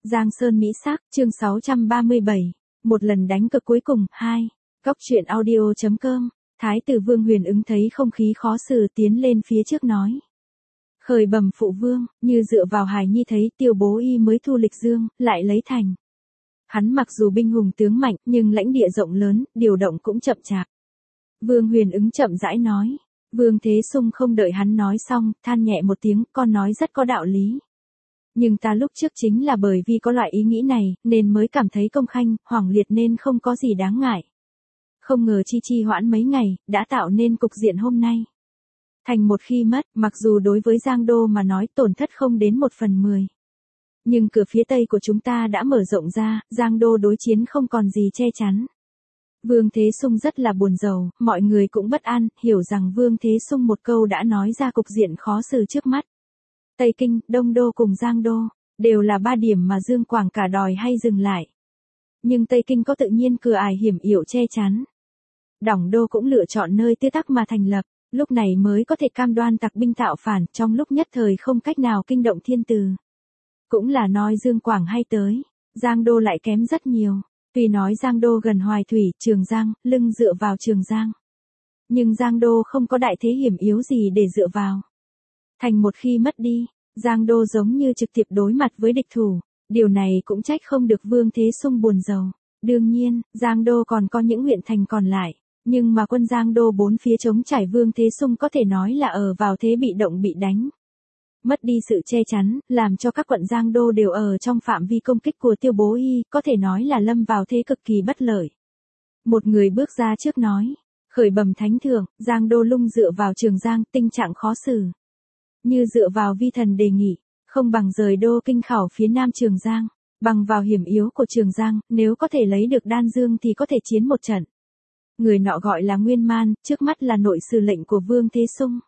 Giang Sơn Mỹ Sắc, chương 637. Một lần đánh cược cuối cùng, 2. Góc truyện audio.com. Thái tử Vương Huyền ứng thấy không khí khó xử tiến lên phía trước nói. Khởi bẩm phụ vương, như dựa vào Hải Nhi thấy Tiêu Bố Y mới thu lịch dương, lại lấy thành. Hắn mặc dù binh hùng tướng mạnh, nhưng lãnh địa rộng lớn, điều động cũng chậm chạp. Vương Huyền ứng chậm rãi nói. Vương Thế Sung không đợi hắn nói xong, than nhẹ một tiếng, con nói rất có đạo lý. Nhưng ta lúc trước chính là bởi vì có loại ý nghĩ này, nên mới cảm thấy công khanh, hoảng liệt nên không có gì đáng ngại. Không ngờ chi hoãn mấy ngày, đã tạo nên cục diện hôm nay. Thành một khi mất, mặc dù đối với Giang Đô mà nói tổn thất không đến 1/10. Nhưng cửa phía tây của chúng ta đã mở rộng ra, Giang Đô đối chiến không còn gì che chắn. Vương Thế Sung rất là buồn rầu, mọi người cũng bất an, hiểu rằng Vương Thế Sung một câu đã nói ra cục diện khó xử trước mắt. Tây Kinh, Đông Đô cùng Giang Đô, đều là 3 điểm mà Dương Quảng cả đòi hay dừng lại. Nhưng Tây Kinh có tự nhiên cửa ải hiểm yểu che chắn. Đổng Đô cũng lựa chọn nơi tươi tắc mà thành lập, lúc này mới có thể cam đoan tặc binh tạo phản trong lúc nhất thời không cách nào kinh động thiên tử. Cũng là nói Dương Quảng hay tới, Giang Đô lại kém rất nhiều. Tuy nói Giang Đô gần Hoài Thủy, Trường Giang, lưng dựa vào Trường Giang. Nhưng Giang Đô không có đại thế hiểm yếu gì để dựa vào. Thành một khi mất đi, Giang Đô giống như trực tiếp đối mặt với địch thủ, điều này cũng trách không được Vương Thế Sung buồn rầu. Đương nhiên, Giang Đô còn có những huyện thành còn lại, nhưng mà quân Giang Đô bốn phía chống trải Vương Thế Sung có thể nói là ở vào thế bị động bị đánh. Mất đi sự che chắn, làm cho các quận Giang Đô đều ở trong phạm vi công kích của Tiêu Bố Y, có thể nói là lâm vào thế cực kỳ bất lợi. Một người bước ra trước nói, khởi bẩm thánh thượng, Giang Đô lung dựa vào Trường Giang, tình trạng khó xử. Như dựa vào vi thần đề nghị, không bằng rời đô kinh khảo phía nam Trường Giang, bằng vào hiểm yếu của Trường Giang, nếu có thể lấy được Đan Dương thì có thể chiến một trận. Người nọ gọi là Nguyên Man, trước mắt là nội sử lệnh của Vương Thế Sung.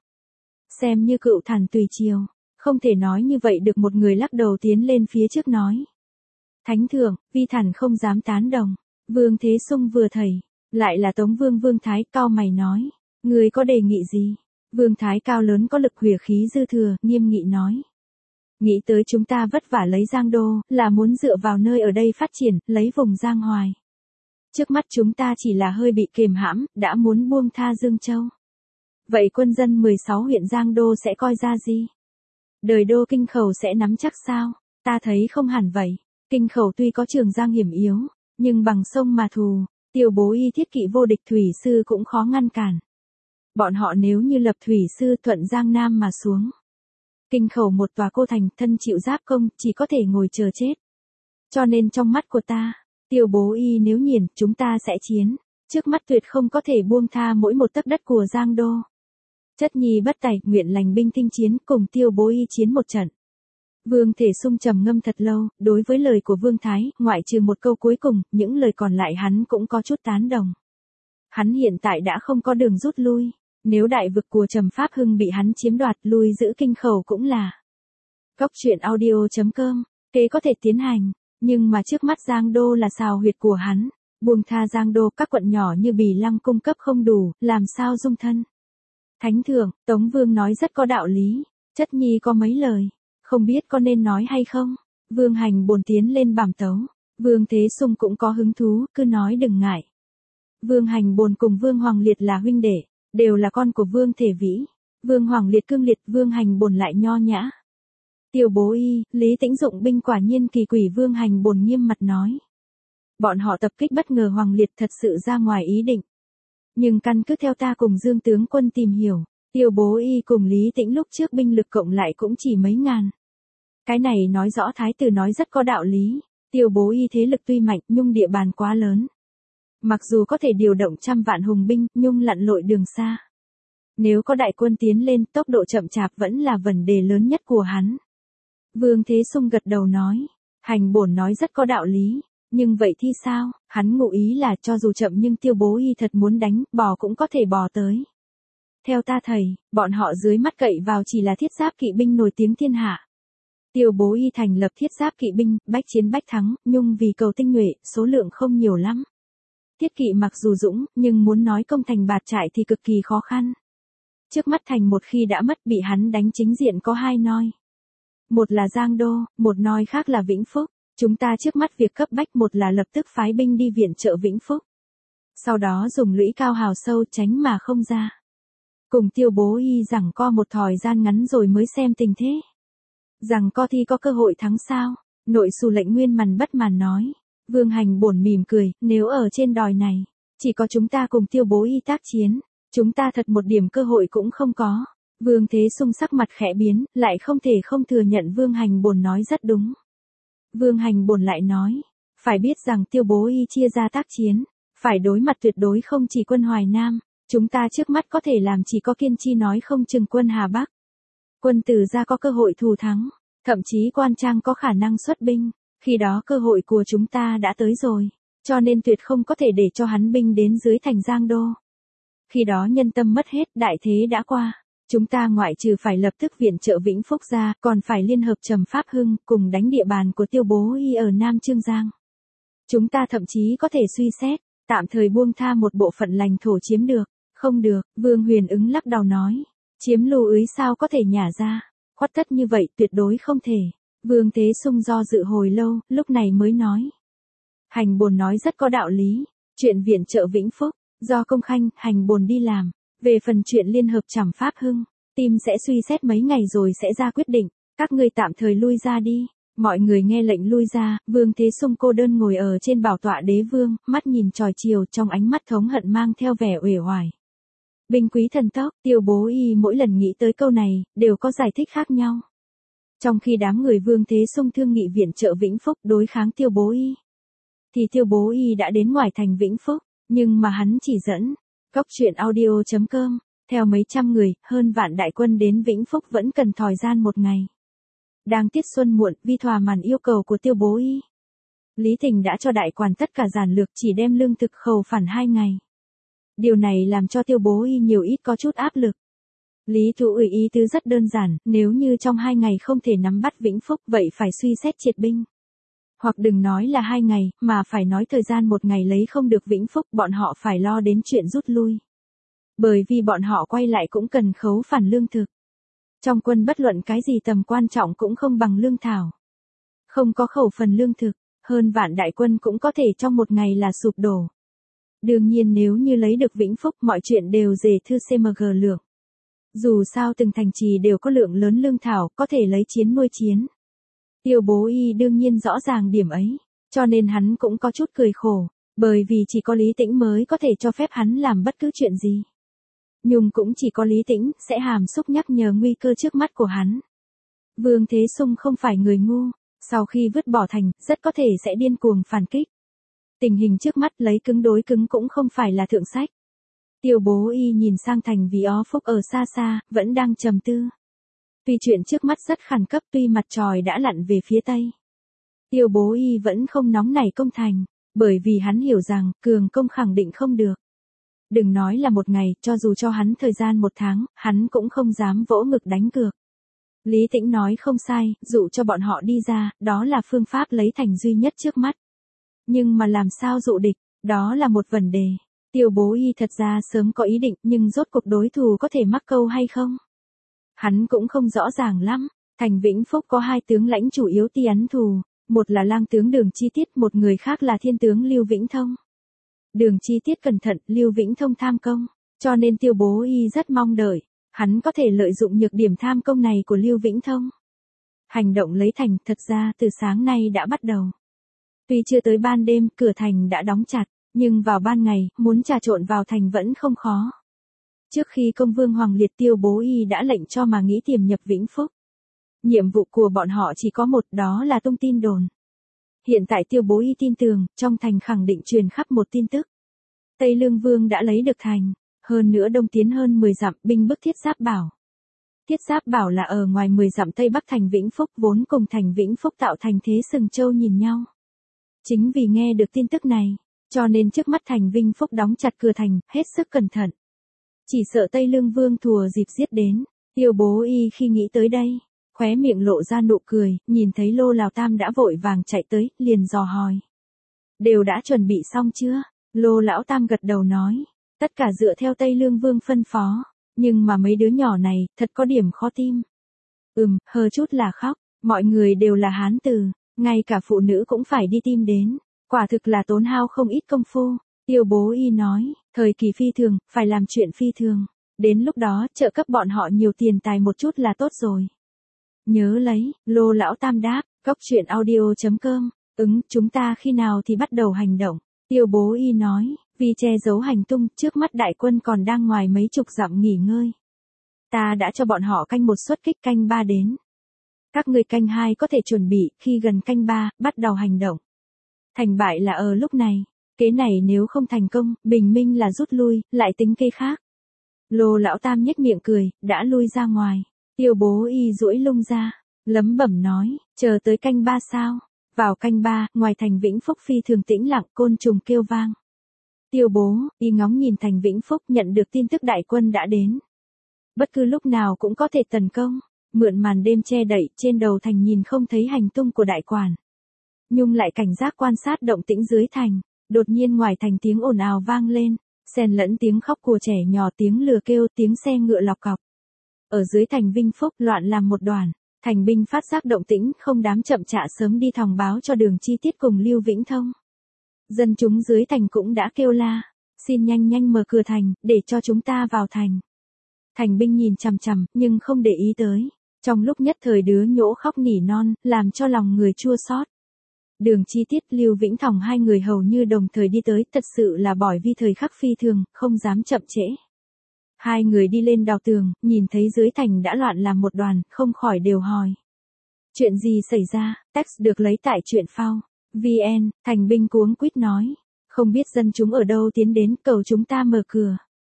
Xem như cựu thản tùy triều. Không thể nói như vậy được, một người lắc đầu tiến lên phía trước nói. Thánh thượng, vi thần không dám tán đồng. Vương Thế Sung vừa thầy, lại là Tống Vương Vương Thái cao mày nói. Người có đề nghị gì? Vương Thái cao lớn có lực huỷa khí dư thừa, nghiêm nghị nói. Nghĩ tới chúng ta vất vả lấy Giang Đô, là muốn dựa vào nơi ở đây phát triển, lấy vùng Giang Hoài. Trước mắt chúng ta chỉ là hơi bị kiềm hãm, đã muốn buông tha Dương Châu. Vậy quân dân 16 huyện Giang Đô sẽ coi ra gì? Đời đô kinh khẩu sẽ nắm chắc sao? Ta thấy không hẳn vậy. Kinh khẩu tuy có Trường Giang hiểm yếu, nhưng bằng sông mà thù, Tiêu Bố Y thiết kỵ vô địch thủy sư cũng khó ngăn cản. Bọn họ nếu như lập thủy sư thuận Giang Nam mà xuống. Kinh khẩu một tòa cô thành, thân chịu giáp công, chỉ có thể ngồi chờ chết. Cho nên trong mắt của ta, Tiêu Bố Y nếu nhiển, chúng ta sẽ chiến. Trước mắt tuyệt không có thể buông tha mỗi một tấc đất của Giang Đô. Chất nhi bất tài, nguyện lành binh tinh chiến, cùng Tiêu Bố Y chiến một trận. Vương Thể Sung trầm ngâm thật lâu, đối với lời của Vương Thái, ngoại trừ một câu cuối cùng, những lời còn lại hắn cũng có chút tán đồng. Hắn hiện tại đã không có đường rút lui, nếu đại vực của Trầm Pháp Hưng bị hắn chiếm đoạt, lui giữ kinh khẩu cũng là. Góc truyện audio.com, kế có thể tiến hành, nhưng mà trước mắt Giang Đô là sào huyệt của hắn, buông tha Giang Đô, các quận nhỏ như Bì Lăng cung cấp không đủ, làm sao dung thân. Thánh thượng, Tống Vương nói rất có đạo lý, chất nhi có mấy lời, không biết có nên nói hay không. Vương Hành Bồn tiến lên bẩm tấu, Vương Thế Sung cũng có hứng thú, cứ nói đừng ngại. Vương Hành Bồn cùng Vương Hoàng Liệt là huynh đệ, đều là con của Vương Thể Vĩ. Vương Hoàng Liệt cương liệt, Vương Hành Bồn lại nho nhã. Tiêu Bố Y, Lý Tĩnh dụng binh quả nhiên kỳ quỷ, Vương Hành Bồn nghiêm mặt nói. Bọn họ tập kích bất ngờ Hoàng Liệt thật sự ra ngoài ý định. Nhưng căn cứ theo ta cùng Dương tướng quân tìm hiểu, Tiêu Bố Y cùng Lý Tĩnh lúc trước binh lực cộng lại cũng chỉ mấy ngàn. Cái này nói rõ thái tử nói rất có đạo lý, Tiêu Bố Y thế lực tuy mạnh nhưng địa bàn quá lớn. Mặc dù có thể điều động trăm vạn hùng binh, nhưng lặn lội đường xa. Nếu có đại quân tiến lên, tốc độ chậm chạp vẫn là vấn đề lớn nhất của hắn. Vương Thế Sung gật đầu nói, Hành Bổn nói rất có đạo lý. Nhưng vậy thì sao? Hắn ngụ ý là cho dù chậm nhưng Tiêu Bố Y thật muốn đánh, bò cũng có thể bò tới. Theo ta thầy, bọn họ dưới mắt cậy vào chỉ là thiết giáp kỵ binh nổi tiếng thiên hạ. Tiêu Bố Y thành lập thiết giáp kỵ binh, bách chiến bách thắng, nhưng vì cầu tinh nhuệ, số lượng không nhiều lắm. Thiết kỵ mặc dù dũng, nhưng muốn nói công thành bạt trại thì cực kỳ khó khăn. Trước mắt thành một khi đã mất, bị hắn đánh chính diện có 2 noi. Một là Giang Đô, một noi khác là Vĩnh Phúc. Chúng ta trước mắt việc cấp bách một là lập tức phái binh đi viện trợ Vĩnh Phúc. Sau đó dùng lũy cao hào sâu tránh mà không ra. Cùng Tiêu Bố Y rằng co một thời gian ngắn rồi mới xem tình thế. Rằng co thì có cơ hội thắng sao? Nội xù lệnh Nguyên Mằn bất màn nói. Vương Hành Bổn mỉm cười, nếu ở trên đòi này, chỉ có chúng ta cùng Tiêu Bố Y tác chiến, chúng ta thật một điểm cơ hội cũng không có. Vương Thế Sung sắc mặt khẽ biến, lại không thể không thừa nhận Vương Hành Bổn nói rất đúng. Vương Hành Bổn lại nói, phải biết rằng Tiêu Bố Y chia ra tác chiến, phải đối mặt tuyệt đối không chỉ quân Hoài Nam, chúng ta trước mắt có thể làm chỉ có kiên chi nói không chừng quân Hà Bắc. Quân Từ Gia có cơ hội thù thắng, thậm chí Quan Trang có khả năng xuất binh, khi đó cơ hội của chúng ta đã tới rồi, cho nên tuyệt không có thể để cho hắn binh đến dưới thành Giang Đô. Khi đó nhân tâm mất hết, đại thế đã qua, chúng ta ngoại trừ phải lập tức viện trợ Vĩnh Phúc ra, còn phải liên hợp Trầm Pháp Hưng cùng đánh địa bàn của Tiêu Bố Y ở Nam Chương Giang. Chúng ta thậm chí có thể suy xét, tạm thời buông tha một bộ phận lãnh thổ chiếm được. Không được, Vương Huyền Ứng lắc đầu nói. Chiếm Lưu Úy sao có thể nhả ra. Khuất tất như vậy tuyệt đối không thể. Vương Thế Sung do dự hồi lâu, lúc này mới nói. Hành Bồn nói rất có đạo lý. Chuyện viện trợ Vĩnh Phúc, do Công Khanh, Hành Bồn đi làm. Về phần chuyện liên hợp Trảm Pháp Hưng, team sẽ suy xét mấy ngày rồi sẽ ra quyết định. Các ngươi tạm thời lui ra đi. Mọi người nghe lệnh lui ra, Vương Thế Sung cô đơn ngồi ở trên bảo tọa đế vương, mắt nhìn tròi chiều trong ánh mắt thống hận mang theo vẻ uể oải. Binh quý thần tốc, Tiêu Bố Y mỗi lần nghĩ tới câu này, đều có giải thích khác nhau. Trong khi đám người Vương Thế Sung thương nghị viện trợ Vĩnh Phúc đối kháng Tiêu Bố Y, thì Tiêu Bố Y đã đến ngoài thành Vĩnh Phúc, nhưng mà hắn chỉ dẫn. Goctruyện.audio.com, theo mấy trăm người, hơn vạn đại quân đến Vĩnh Phúc vẫn cần thời gian một ngày. Đang tiết xuân muộn, vì thỏa mãn yêu cầu của Tiêu Bố Y, Lý Thịnh đã cho đại quan tất cả giản lược chỉ đem lương thực khẩu phản 2 ngày. Điều này làm cho Tiêu Bố Y nhiều ít có chút áp lực. Lý Thụ ủy ý tứ rất đơn giản, nếu như trong 2 ngày không thể nắm bắt Vĩnh Phúc vậy phải suy xét triệt binh. Hoặc đừng nói là 2 ngày, mà phải nói thời gian 1 ngày lấy không được Vĩnh Phúc bọn họ phải lo đến chuyện rút lui. Bởi vì bọn họ quay lại cũng cần khấu phản lương thực. Trong quân bất luận cái gì tầm quan trọng cũng không bằng lương thảo. Không có khẩu phần lương thực, hơn vạn đại quân cũng có thể trong 1 ngày là sụp đổ. Đương nhiên nếu như lấy được Vĩnh Phúc mọi chuyện đều dề thư CMG lượng. Dù sao từng thành trì đều có lượng lớn lương thảo có thể lấy chiến nuôi chiến. Tiêu Bố Y đương nhiên rõ ràng điểm ấy, cho nên hắn cũng có chút cười khổ, bởi vì chỉ có Lý Tĩnh mới có thể cho phép hắn làm bất cứ chuyện gì. Nhưng cũng chỉ có Lý Tĩnh sẽ hàm xúc nhắc nhở nguy cơ trước mắt của hắn. Vương Thế Sung không phải người ngu, sau khi vứt bỏ thành, rất có thể sẽ điên cuồng phản kích. Tình hình trước mắt lấy cứng đối cứng cũng không phải là thượng sách. Tiêu Bố Y nhìn sang thành Vì Ó Phúc ở xa xa, vẫn đang trầm tư. Tuy chuyện trước mắt rất khẩn cấp tuy mặt trời đã lặn về phía tây. Tiêu Bố Y vẫn không nóng nảy công thành, bởi vì hắn hiểu rằng cường công khẳng định không được. Đừng nói là 1 ngày, cho dù cho hắn thời gian 1 tháng, hắn cũng không dám vỗ ngực đánh cược. Lý Tĩnh nói không sai, dụ cho bọn họ đi ra, đó là phương pháp lấy thành duy nhất trước mắt. Nhưng mà làm sao dụ địch, đó là một vấn đề. Tiêu Bố Y thật ra sớm có ý định, nhưng rốt cuộc đối thủ có thể mắc câu hay không? Hắn cũng không rõ ràng lắm. Thành Vĩnh Phúc có 2 tướng lãnh chủ yếu ti ấn thù, một là lang tướng Đường Chi Tiết, một người khác là thiên tướng Lưu Vĩnh Thông. Đường Chi Tiết cẩn thận, Lưu Vĩnh Thông tham công, cho nên Tiêu Bố Y rất mong đợi, hắn có thể lợi dụng nhược điểm tham công này của Lưu Vĩnh Thông. Hành động lấy thành thật ra từ sáng nay đã bắt đầu. Tuy chưa tới ban đêm, cửa thành đã đóng chặt, nhưng vào ban ngày, muốn trà trộn vào thành vẫn không khó. Trước khi công vương Hoàng Liệt Tiêu Bố Y đã lệnh cho mà nghĩ tiềm nhập Vĩnh Phúc. Nhiệm vụ của bọn họ chỉ có một, đó là tung tin đồn. Hiện tại Tiêu Bố Y tin tưởng, trong thành khẳng định truyền khắp một tin tức. Tây Lương Vương đã lấy được thành, hơn nữa đông tiến hơn 10 dặm binh bức Thiết Giáp Bảo. Thiết Giáp Bảo là ở ngoài 10 dặm tây bắc thành Vĩnh Phúc, vốn cùng thành Vĩnh Phúc tạo thành thế sừng châu nhìn nhau. Chính vì nghe được tin tức này, cho nên trước mắt thành Vĩnh Phúc đóng chặt cửa thành, hết sức cẩn thận. Chỉ sợ Tây Lương Vương thùa dịp giết đến. Tiêu Bố Y khi nghĩ tới đây, khóe miệng lộ ra nụ cười, nhìn thấy Lô Lào Tam đã vội vàng chạy tới, liền dò hỏi. Đều đã chuẩn bị xong chưa? Lô Lão Tam gật đầu nói, tất cả dựa theo Tây Lương Vương phân phó, nhưng mà mấy đứa nhỏ này, thật có điểm khó tim. Hờ chút là khóc, mọi người đều là hán tử, ngay cả phụ nữ cũng phải đi tìm đến, quả thực là tốn hao không ít công phu. Tiêu Bố Y nói, thời kỳ phi thường, phải làm chuyện phi thường. Đến lúc đó, trợ cấp bọn họ nhiều tiền tài một chút là tốt rồi. Nhớ lấy, Lô Lão Tam đáp, cóc truyện audio.com, chúng ta khi nào thì bắt đầu hành động. Tiêu Bố Y nói, vì che giấu hành tung, trước mắt đại quân còn đang ngoài mấy chục dặm nghỉ ngơi. Ta đã cho bọn họ canh 1 xuất kích, canh 3 đến. Các ngươi canh 2 có thể chuẩn bị, khi gần canh 3, bắt đầu hành động. Thành bại là ở lúc này, kế này nếu không thành công, bình minh là rút lui, lại tính kế khác. Lô Lão Tam nhếch miệng cười, đã lui ra ngoài. Tiêu Bố Y duỗi lưng ra, lẩm bẩm nói, chờ tới canh 3 sao? Vào canh 3, ngoài thành Vĩnh Phúc phi thường tĩnh lặng, côn trùng kêu vang. Tiêu Bố Y ngóng nhìn thành Vĩnh Phúc, nhận được tin tức đại quân đã đến. Bất cứ lúc nào cũng có thể tấn công, mượn màn đêm che đậy, trên đầu thành nhìn không thấy hành tung của đại quản. Nhung lại cảnh giác quan sát động tĩnh dưới thành, đột nhiên ngoài thành tiếng ồn ào vang lên, xen lẫn tiếng khóc của trẻ nhỏ, tiếng lừa kêu, tiếng xe ngựa lọc cọc. Ở dưới thành Vĩnh Phúc loạn làm một đoàn, thành binh phát giác động tĩnh, không dám chậm chạ, sớm đi thòng báo cho Đường Chi Tiết cùng Lưu Vĩnh Thông. Dân chúng dưới thành cũng đã kêu la, xin nhanh nhanh mở cửa thành, để cho chúng ta vào thành. Thành binh nhìn chằm chằm, nhưng không để ý tới. Trong lúc nhất thời đứa nhỗ khóc nỉ non, làm cho lòng người chua xót. Đường Chi Tiết, Lưu Vĩnh Thòng hai người hầu như đồng thời đi tới, thật sự là bởi vì thời khắc phi thường, không dám chậm trễ. Hai người đi lên đào tường, nhìn thấy dưới thành đã loạn làm một đoàn, không khỏi đều hỏi. Chuyện gì xảy ra? Text được lấy tại truyện phao. VN, thành binh cuống quýt nói. Không biết dân chúng ở đâu tiến đến, cầu chúng ta mở cửa.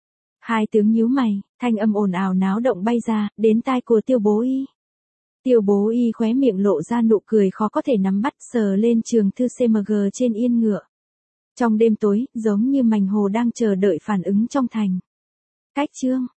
Hai tướng nhíu mày, thanh âm ồn ào náo động bay ra, đến tai của Tiêu Bố Y. Tiêu Bố Y khóe miệng lộ ra nụ cười khó có thể nắm bắt, sờ lên trường thư CMG trên yên ngựa. Trong đêm tối, giống như mành hồ đang chờ đợi phản ứng trong thành. Cách chương